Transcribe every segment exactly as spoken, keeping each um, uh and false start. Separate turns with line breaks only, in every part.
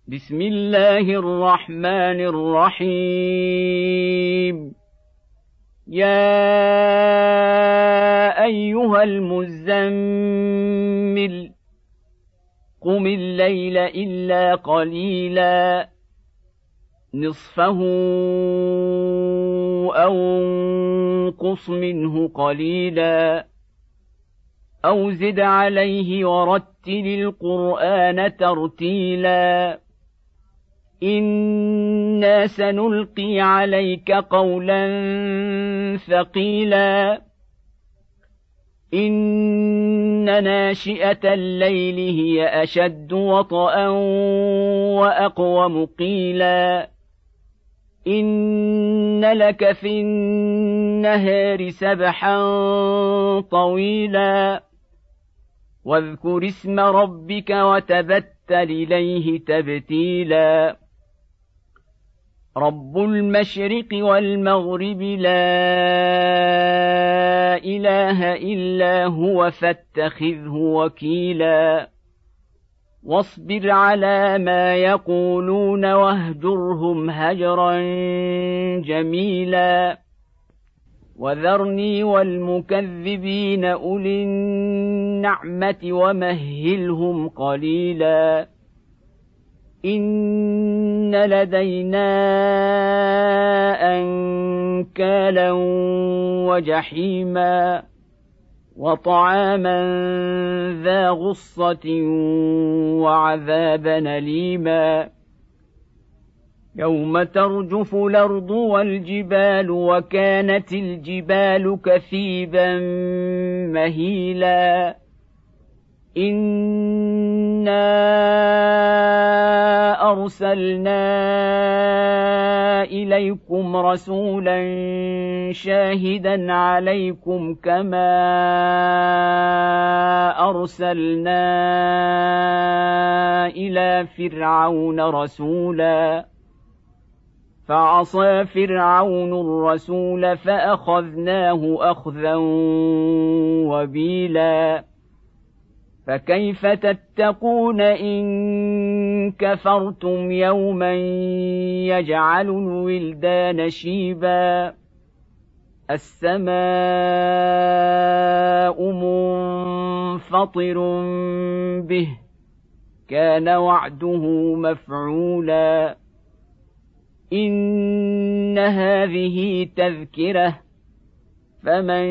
بسم الله الرحمن الرحيم. يا أيها المزمل قم الليل إلا قليلا نصفه أو انقص منه قليلا أو زد عليه ورتل القرآن ترتيلا إنا سنلقي عليك قولا ثقيلا إن ناشئة الليل هي أشد وطئا وأقوم قيلا إن لك في النهار سبحا طويلا واذكر اسم ربك وتبتل إليه تبتيلا رب المشرق والمغرب لا إله إلا هو فاتخذه وكيلا واصبر على ما يقولون واهجرهم هجرا جميلا وذرني والمكذبين أولي النعمة ومهلهم قليلا إن لدينا أنكالا وجحيما وطعاما ذا غصة وعذابا أليما يوم ترجف الأرض والجبال وكانت الجبال كثيبا مهيلا إنا أرسلنا إليكم رسولا شاهدا عليكم كما أرسلنا إلى فرعون رسولا فعصى فرعون الرسول فأخذناه أخذا وبيلا فكيف تتقون إن كفرتم يوما يجعل الولدان شيبا السماء منفطر به كان وعده مفعولا إن هذه تذكرة فمن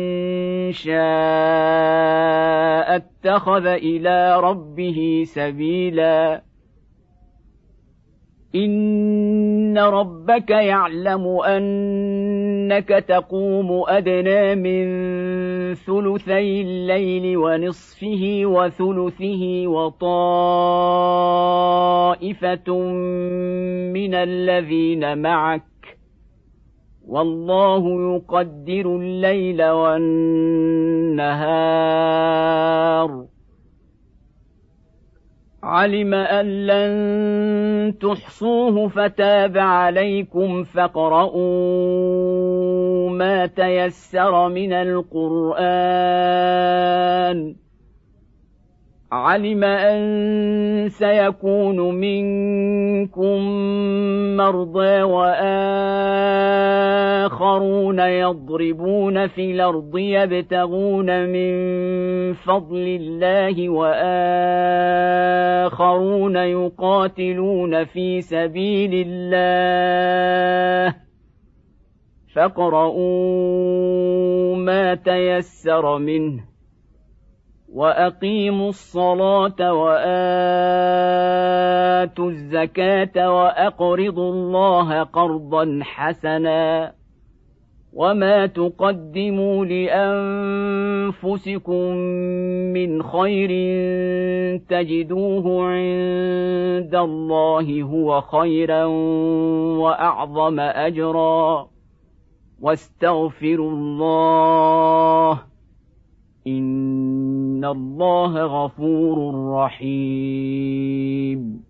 شاء اتخذ إلى ربه سبيلا إن ربك يعلم أنك تقوم أدنى من ثلثي الليل ونصفه وثلثه وطائفة من الذين معك والله يقدر الليل والنهار علم أن لن تحصوه فتاب عليكم فاقرؤوا ما تيسر من القرآن علم أن سيكون منكم مرضى وآخرون يضربون في الأرض يبتغون من فضل الله وآخرون يقاتلون في سبيل الله فاقرؤوا ما تيسر منه وأقيموا الصلاة وآتوا الزكاة وأقرضوا الله قرضا حسنا وما تقدموا لأنفسكم من خير تجدوه عند الله هو خيرا وأعظم أجرا واستغفروا الله إن الله غفور رحيم